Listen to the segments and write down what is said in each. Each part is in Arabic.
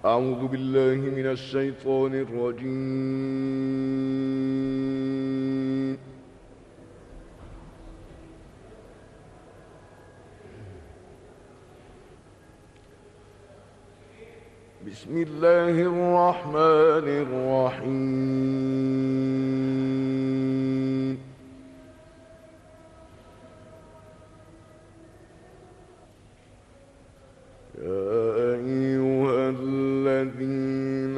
أعوذ بالله من الشيطان الرجيم. بسم الله الرحمن الرحيم. يا أيها الذين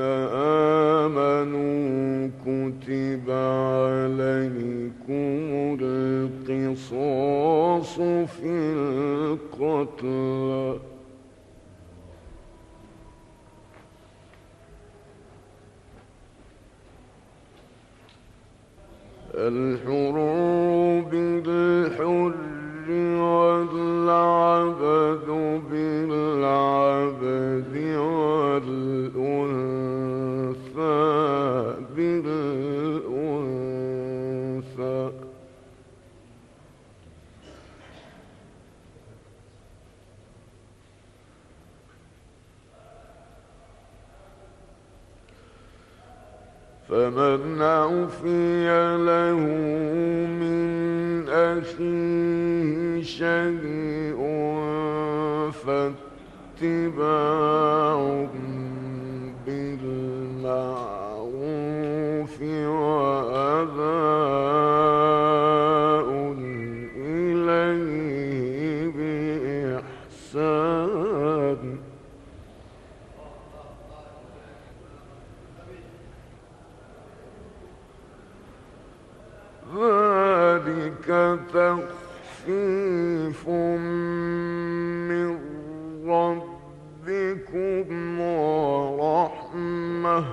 آمنوا كتب عليكم القصاص في القتلى الحر بالحر والعبد بالعبد والأنثى بالأنثى فمن عفي له من أخيه شيء فاتباع بالمعروف وأداء إليه بإحسان ذلك تخفيف من ربكم ورحمة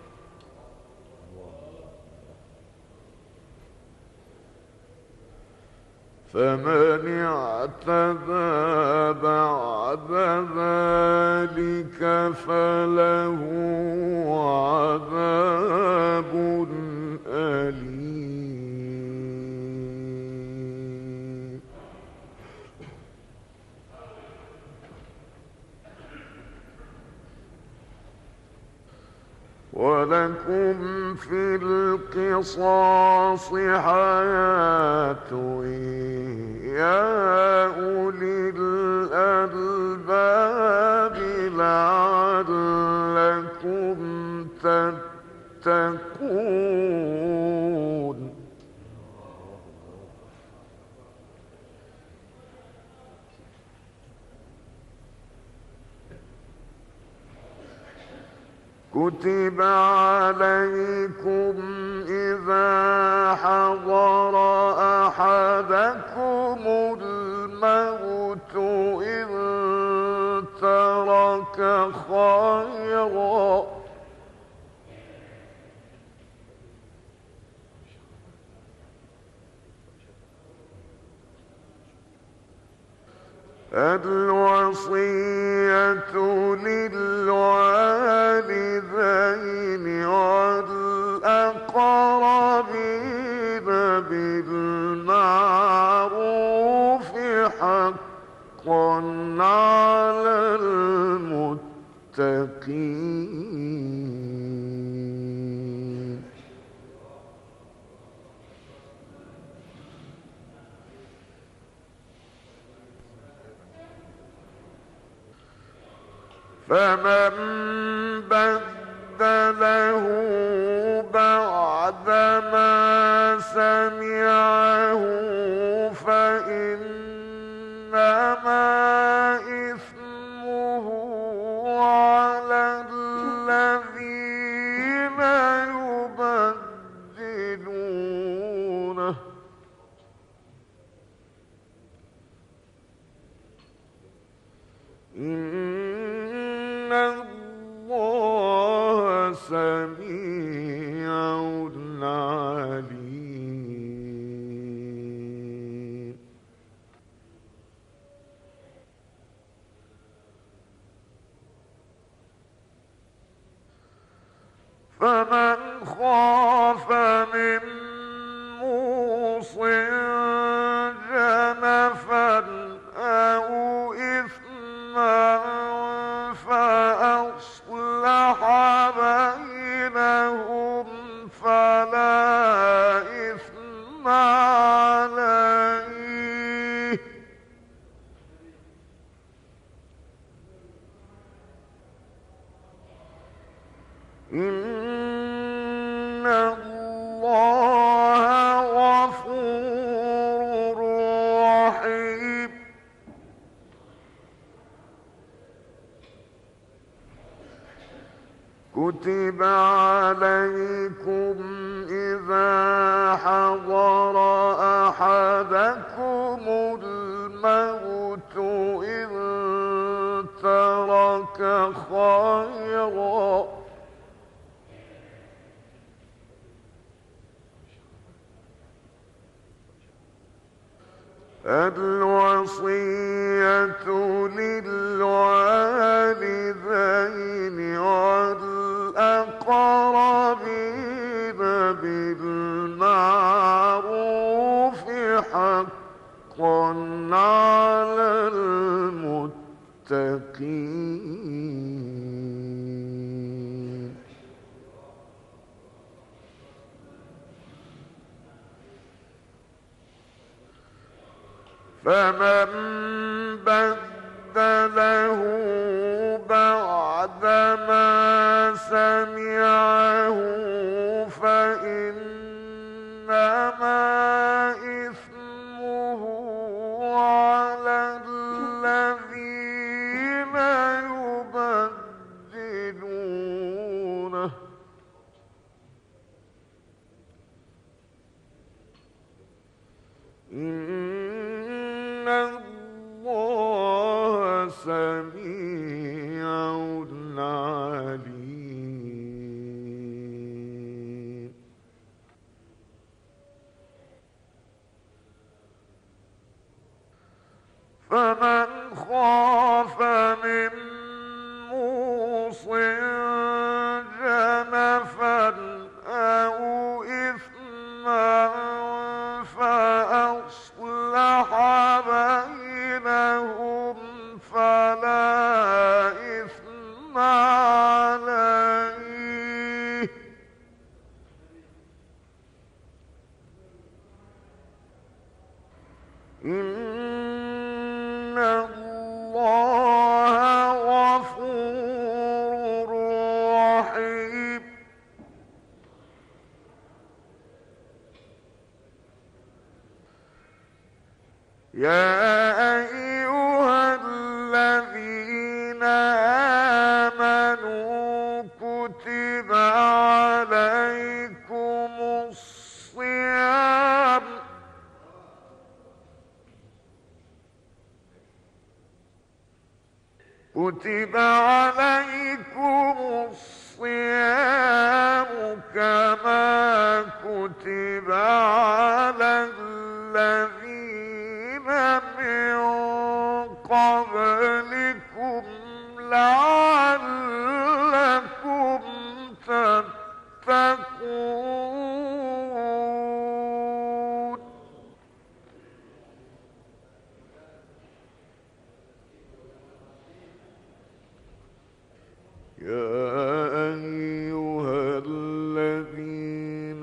فمن اعتدى بعد ذلك فله عذاب أليم ولكم في القصاص حياة يا أولي الألباب لعلكم تتقون كتب عليكم إذا حضر أحدكم الموت إن ترك خيرا الوصية للوالدين والأقربين بالمعروف حقا على المتقين فمن بدله بعدما سمعه فإنما إثمه على الذين يبدلونه إن الله سميع عليم فمن خاف من موص جنفا أو إثما فأصلح إن الله غفور رحيم. كتب عليكم إذا حضر أحدكم الموت إن ترك خيرا الوصية للوالدين والأقربين بالمعروف حقا على المتقين. فمن بدله بعدما سمعه فإنما إثمه على الذين يبدلونه. إن الله سميع عليم. فمن خاف من موص جنفا أو إثما فأصلح بينهم فلا إثم عليه. إن الله غفور رحيم. يا أيها الذين آمنوا كتب عليكم الصيام كما كتب على الذين من قبلكم لعلكم تتقون. يا أيها الذين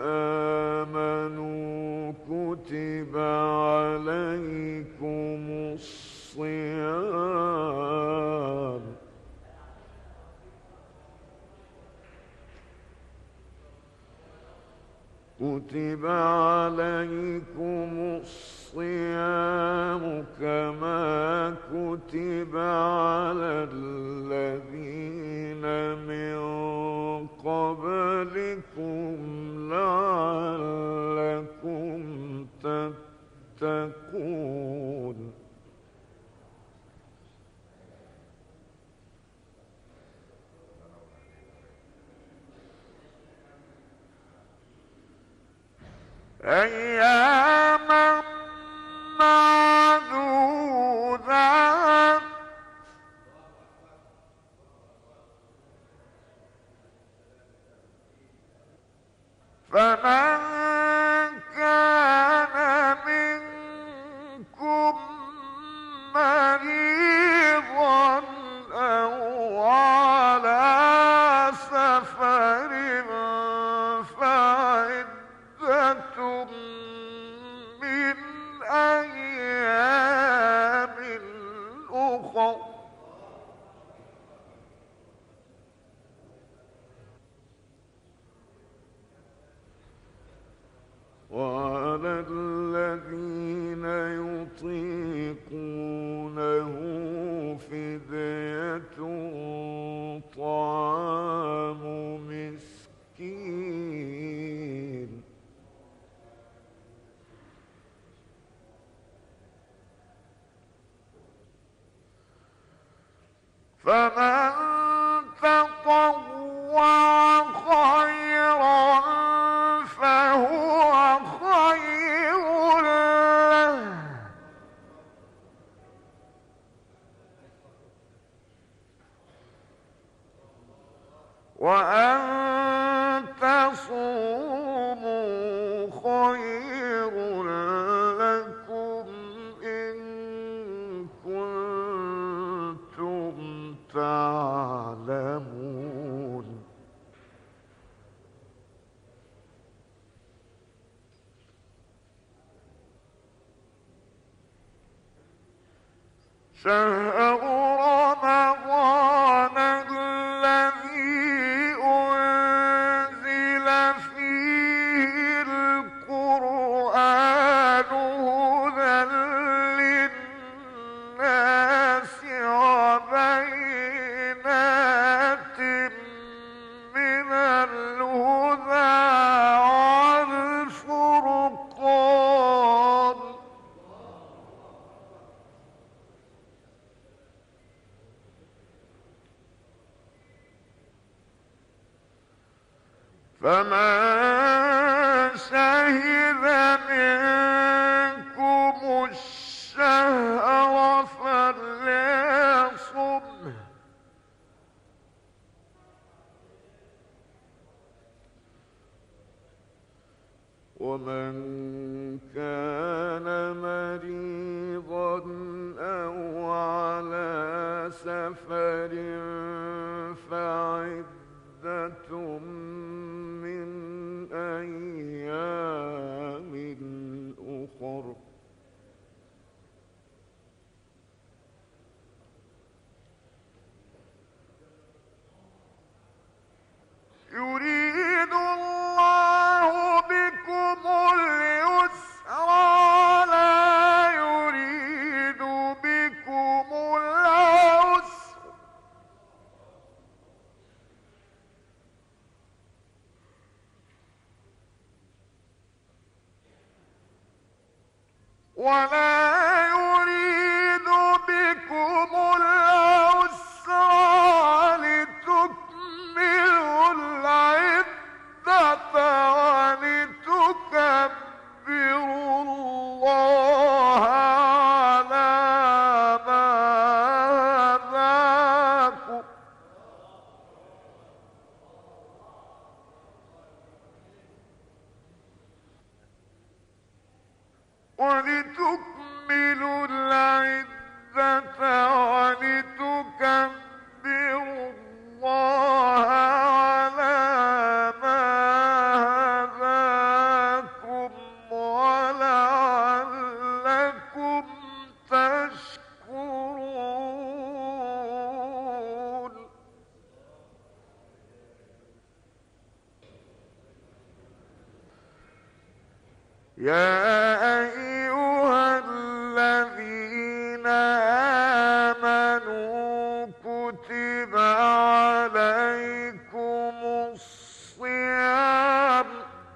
آمنوا كتب عليكم الصيام كما كتب على الذين من قبلكم لعلكم تتقون. أياما معدودات فمن كان منكم مريضا أو على سفر فعدة من أيام أخر. وأن تصوموا خير لكم إن كنتم تعلمون. شهر رمضان الذي أنزل فيه القرآن هدى للناس وبينات من الهدى والفرقان. فمن شهد منكم الشهر فليصمه، ومن كان مريضا أو على سفر فعدة من أيام أخر. يريد الله بكم اليسر ولا يريد بكم العسر، ولا يريد بكم العسر ولتكملوا العدة ولتكبروا الله على ما هداكم ولتكملوا العدة ولتكبروا الله على ما هداكم ولعلكم تشكرون. يا أيها الذين آمنوا كتب عليكم الصيام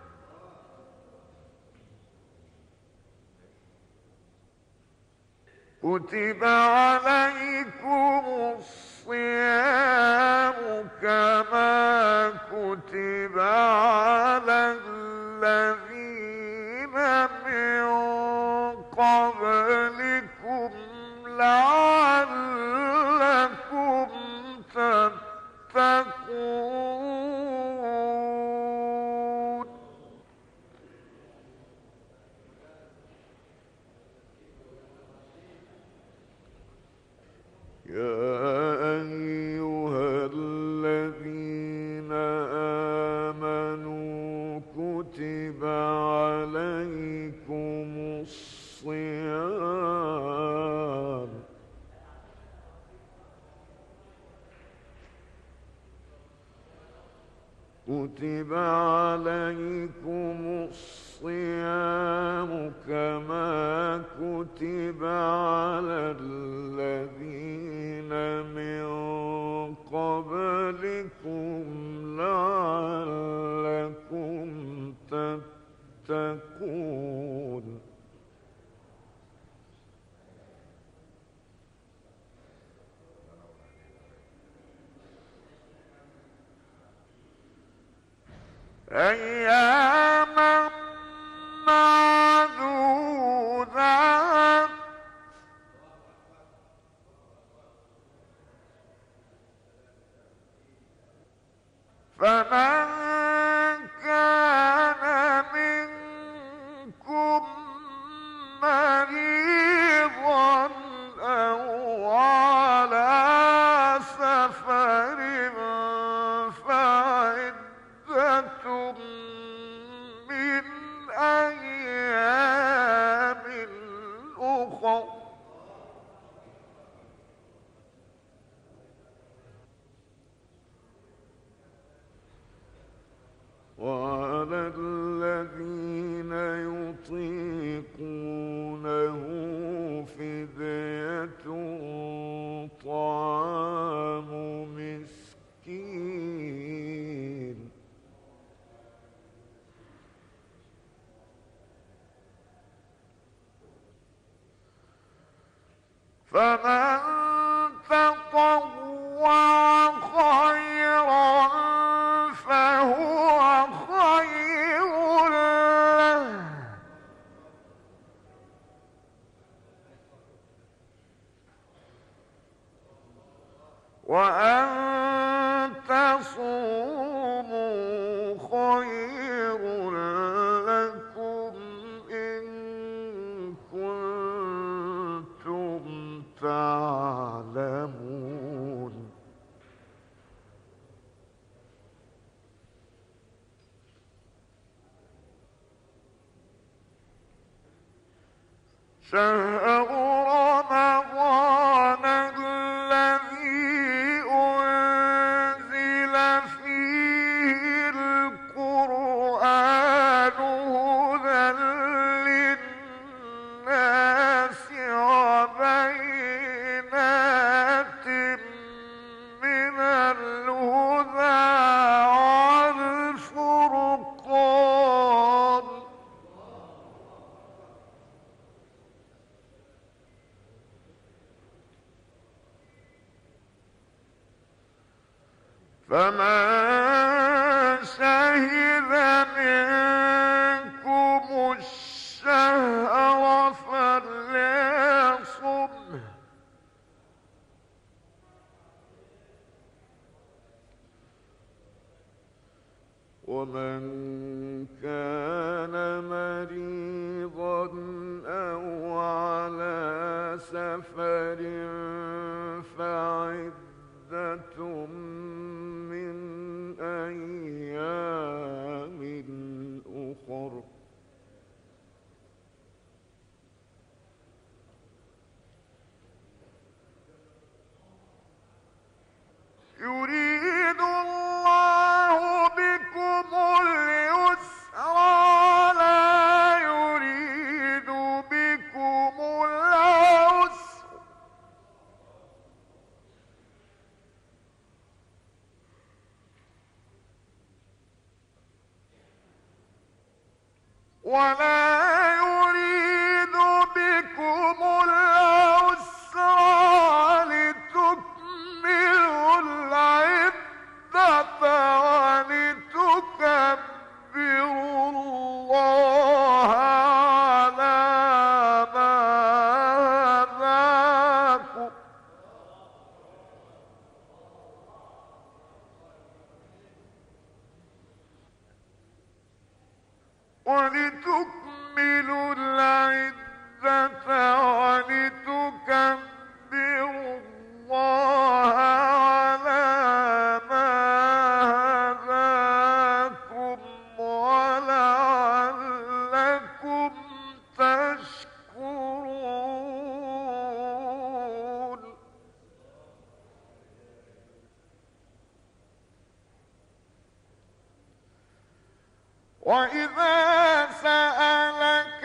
كما كتب على الذين من قبلكم لعلكم تتقون. يا أيها الذين آمنوا كتب عليكم الصيام كما كتب على الذين من قبلكم لعلكم تتقون. أياما معدودات فمن كان منكم مريضا أو على سفر فعدة من أيام أخر. وعلى الذين يطيقونه فدية طعام مسكين. فمن تطوع خيرا فهو خير له، وأن تصوموا خير لكم إن كنتم تعلمون. شهر رمضان الذي أنزل فيه القرآن هدى للناس وبينات من الهدى والفرقان. فمن شهد منكم الشهر فليصمه، ومن كان مريضا أو على سفر فعدة من أيام أخر. يريد الله بكم اليسر ولا يريد بكم العسر، ولا يريد بكم العسر ولتكملوا العدة ولتكبروا الله على ما هداكم ولتكملوا العدة ولتكبروا الله على ما هداكم ولعلكم تشكرون. وإذا سألك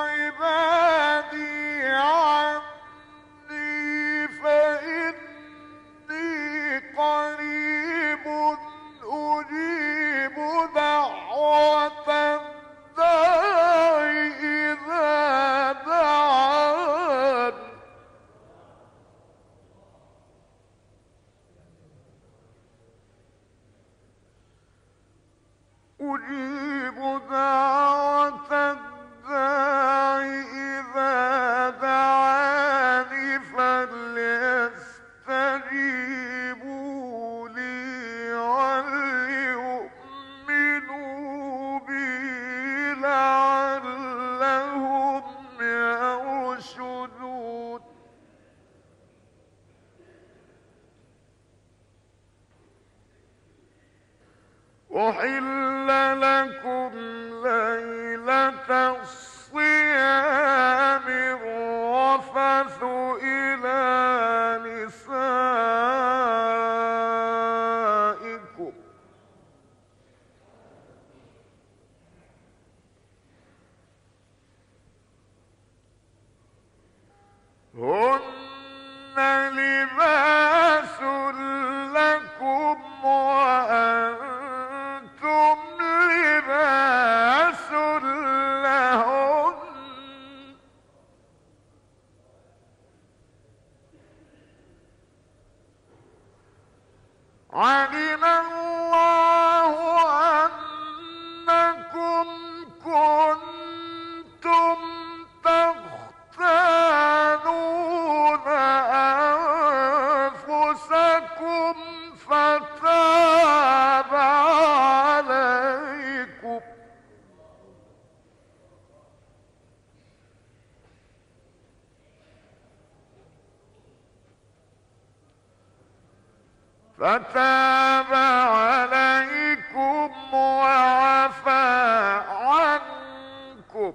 عبادي عني فإني قريب أجيب دعوة الداع إذا دعان. أجيب دعوة الداع إذا دعاني فليستجيبوا لي وليؤمنوا أحل لكم ليلة الصيام الرفث إلى نسائكم هن لباس لكم وأنتم لباس لهن علم الله أنكم كنتم تختانون أنفسكم فتاب عليكم وعفى عنكم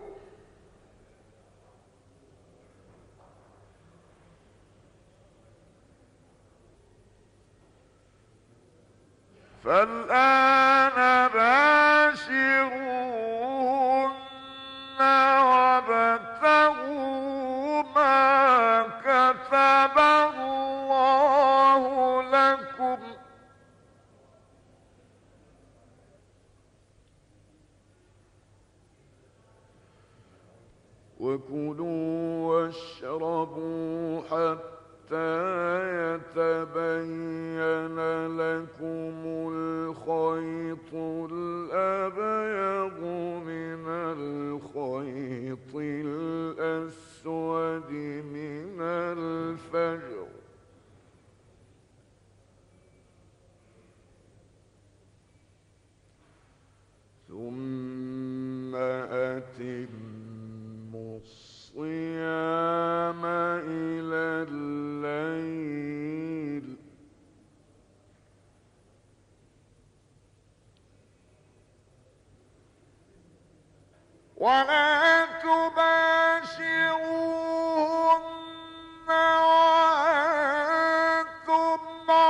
فالآن باشروهن وابتغوا ما كتب الله لكم وكلوا واشربوا حتى يتبين لكم الخيط الأبيض من الخيط الأسود من الفجر ثم أتموا الصيام إلى الليل ولا تباشروهن وأنتم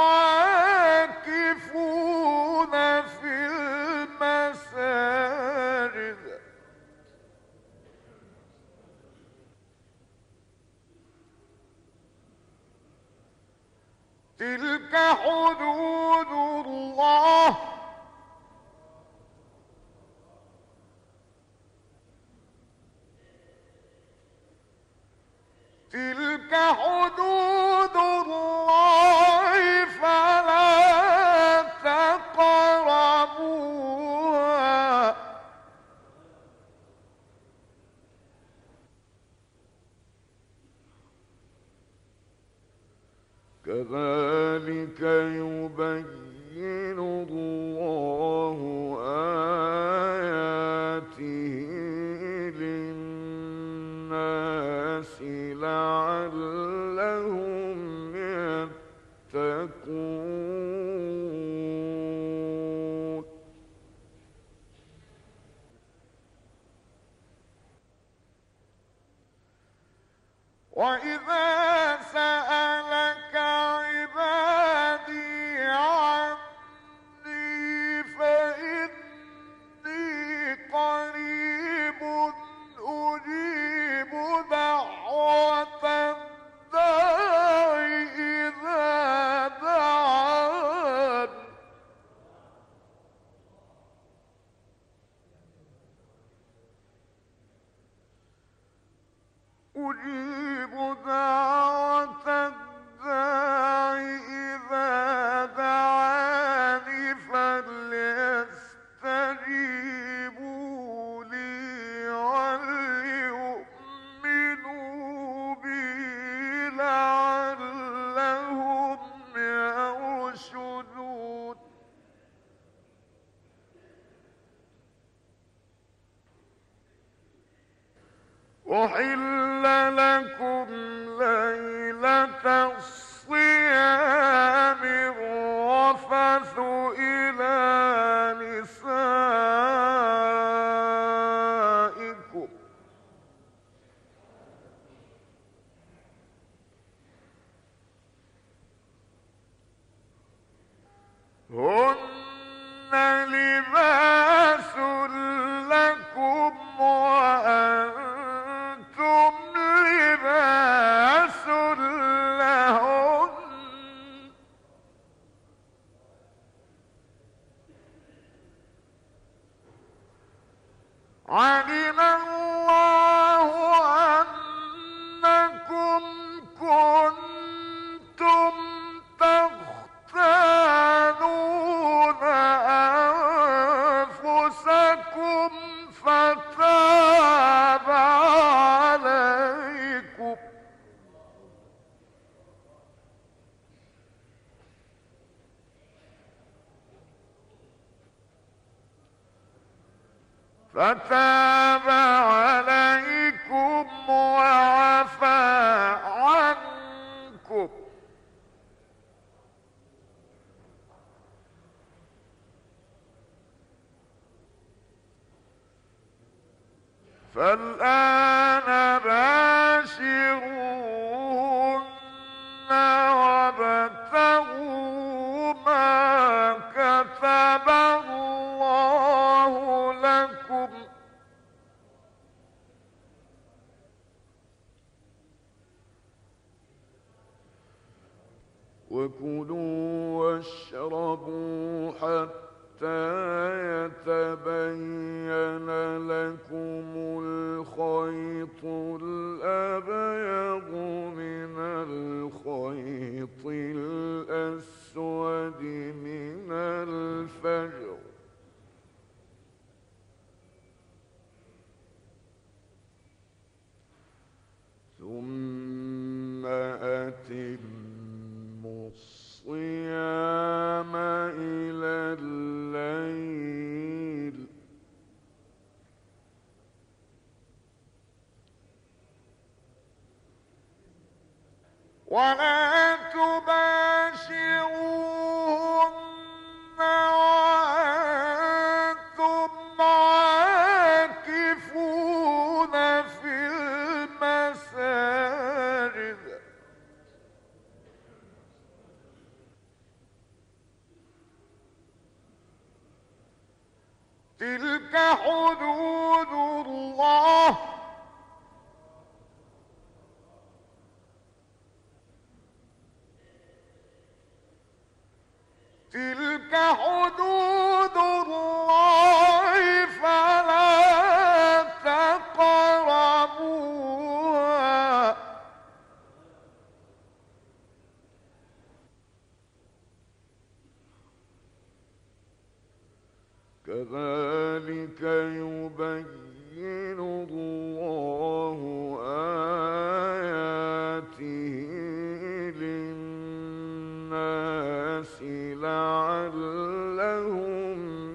عاكفون في المساجد تلك حدود الله تلك حدود الله فلا تقربوها كذلك يبين الله آياته للناس لعلهم يتقون وإذا سألك عبادي عني فإني قريب أجيب دعوة الداع إذا دعان أجيب دعوة الداع إذا دعاني فليستجيبوا لي وليؤمنوا بي لعلهم يرشدون أحل لكم ليلة الصيام الرفث إلى نسائكم علم الله أنكم كنتم تختانون أنفسكم فتاب عليكم وعفى عنكم فالآن باشروهن وابتغوا ما كتب الله لكم وكلوا واشربوا حتى يتبين لكم الخيط الأبيض من الخيط الأسود من الفجر ثم أتموا الصيام إلى الليل ولا تباشروهن وأنتم عاكفون في المساجد تلك حدود الله تلك حدود الله فلا تقربوها كذلك يبين الله آياته للناس لعلهم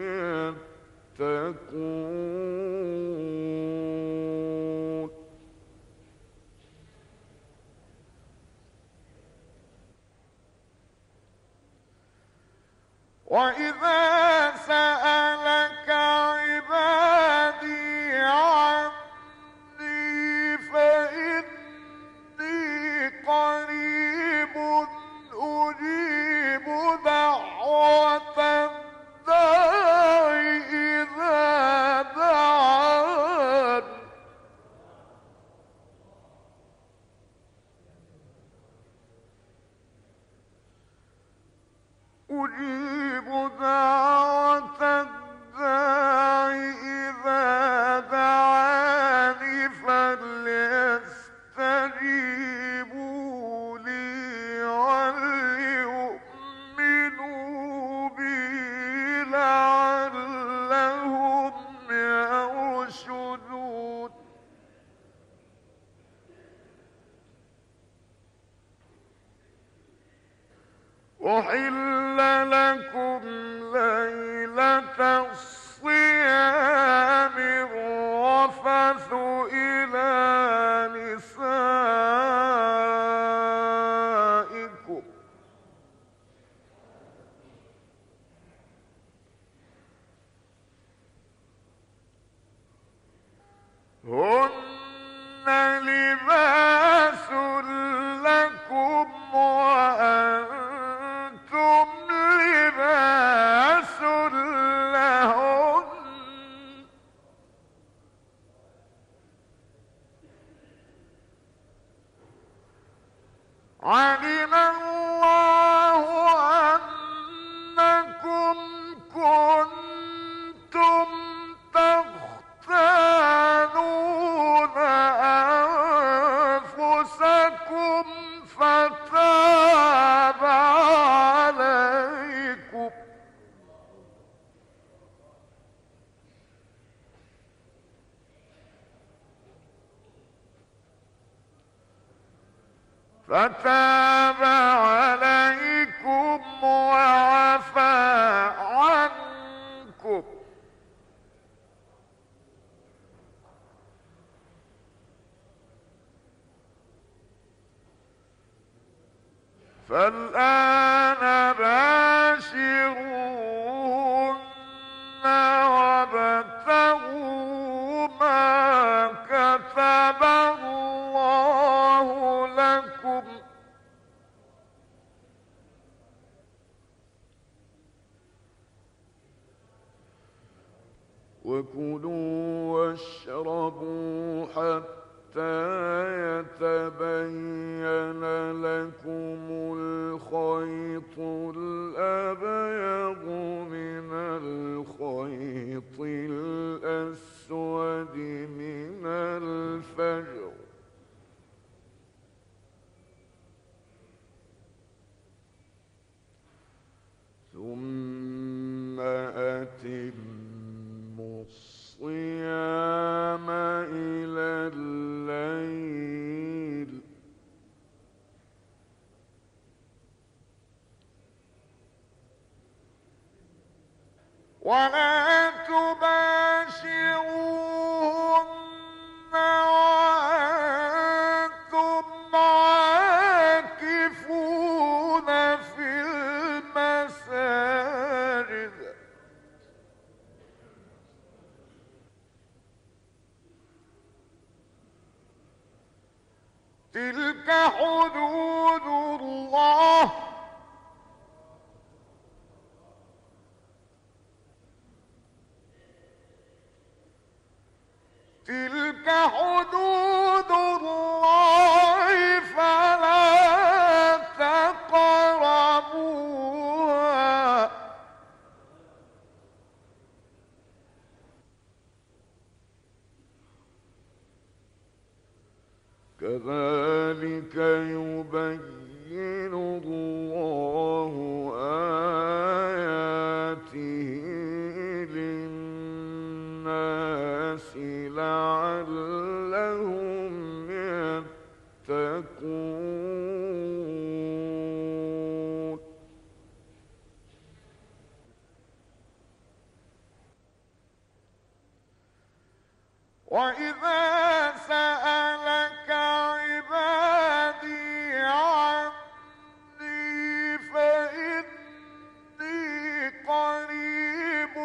يتقون وإذا سألك عبادي عني فإني قريب أجيب دعوة الداع إذا دعان أجيب دعوة الداع إذا دعاني فليستجيبوا لي وليؤمنوا بي لعلهم يرشدون أحل لكم ليلة الصيام الرفث إلى نسائكم هن لباس لكم وأنتم لباس لهن علم الله أنكم كنتم تختارون فتاب عليكم وعفى عنكم. فالآن باشروهن وابتغوا ما كتب الله لكم وكلوا واشربوا حتى يتبين لكم الخيط الأبيض من الخيط الأسود من الفجر، ثم أتموا الصيام إلى الليل، ولا تباشروهن وأنتم عاكفون في المساجد، تلك حدود الله تلك حدود الله فلا تقربوها، كذلك يبين الله آياته للناس لعلهم يتقون. وإذا سألك عبادي عني فإني قريب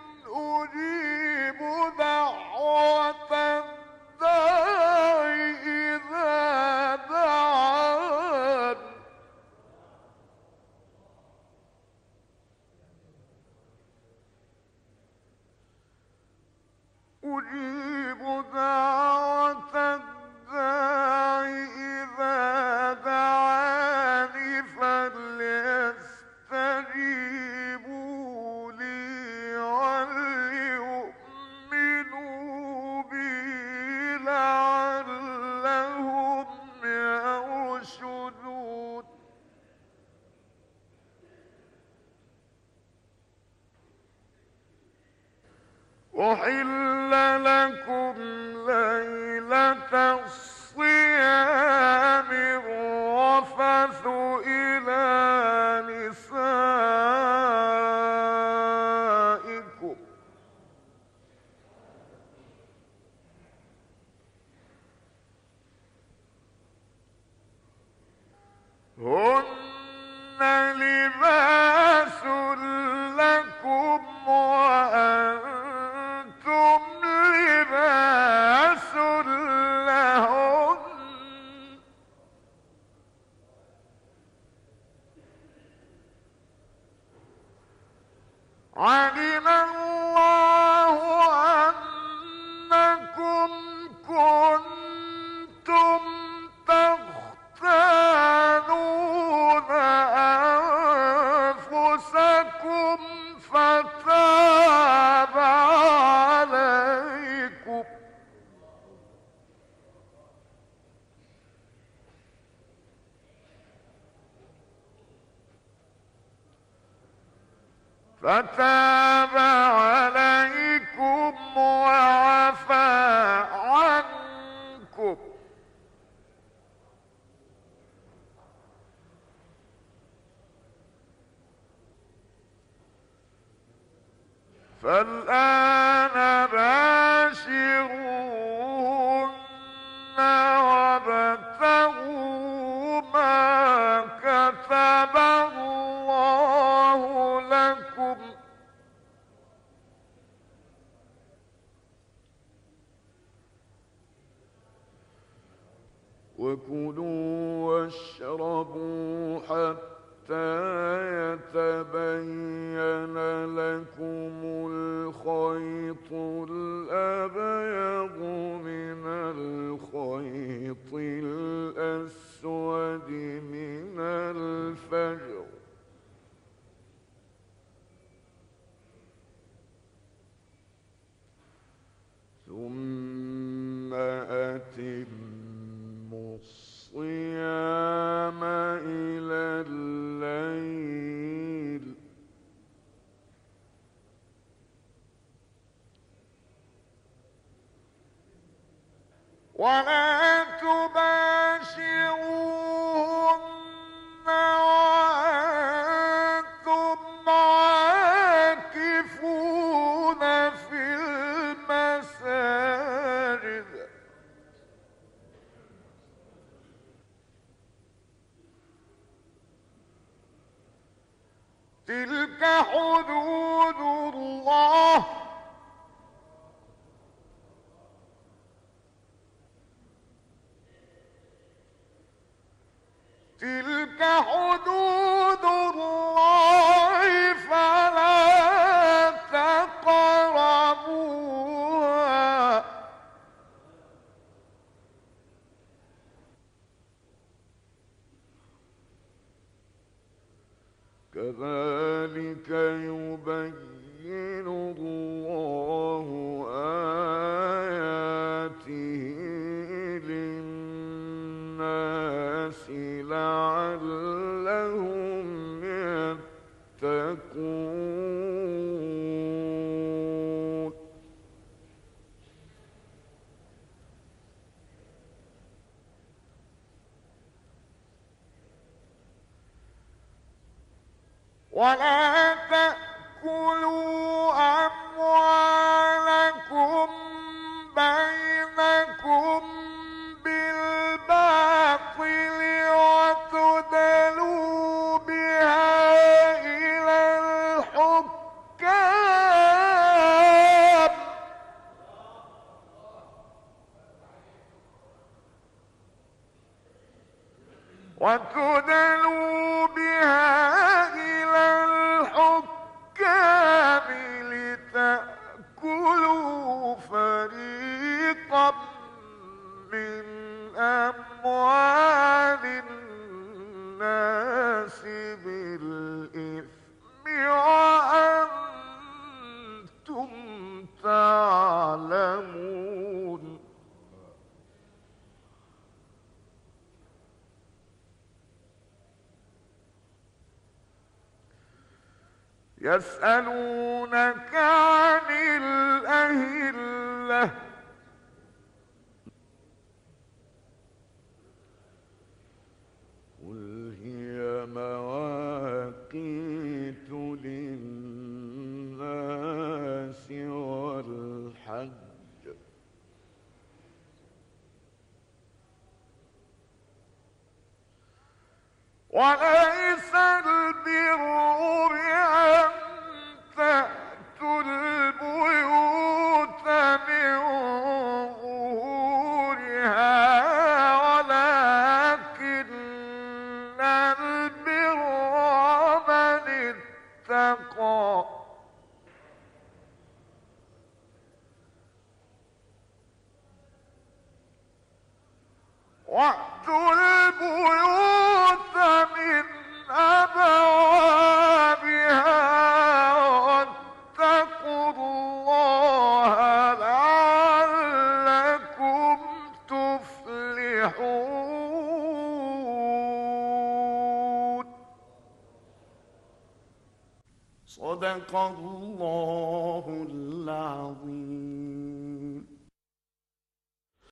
أجيب دعوة الداع إذا دعان، أجيب دعوة الداع إذا دعاني فليستجيبوا لي وليؤمنوا بي لعلهم يرشدون. أحل لكم ليلة الصيام الرفث إلى نسائكم، هن لباس لكم وأنتم لباس لهن، علم الله أنكم كنتم تختانون أنفسكم فتاب عليكم، فتاب عليكم وعفى عنكم، فالآن باشروهن وابتغوا ما كتب الله لكم وكلوا واشربوا حتى يتبين لكم الخيط الأبيض من الخيط الأسود من الفجر ثم أتموا الصيام إلى الليل ولا تباشروهن وأنتم عاكفون في المساجد تلك حدود الله تلك حدود الله فلا تقربوها كذلك يبين الله آياته للناس لعلهم يتقون ولا تأكلوا أموالكم بينكم بالباطل وتدلوا بها إلى الحكام وتدلوا بها إلى الحكام لتأكلوا فريقا من أموال الناس بالإثم وأنتم تعلمون يسألونك عن الأهلة قل هي مواقيت للناس والحج وليس البر بأن تأتوا البيوت من ظهورها ولكن البر من اتقى وأتوا البيوت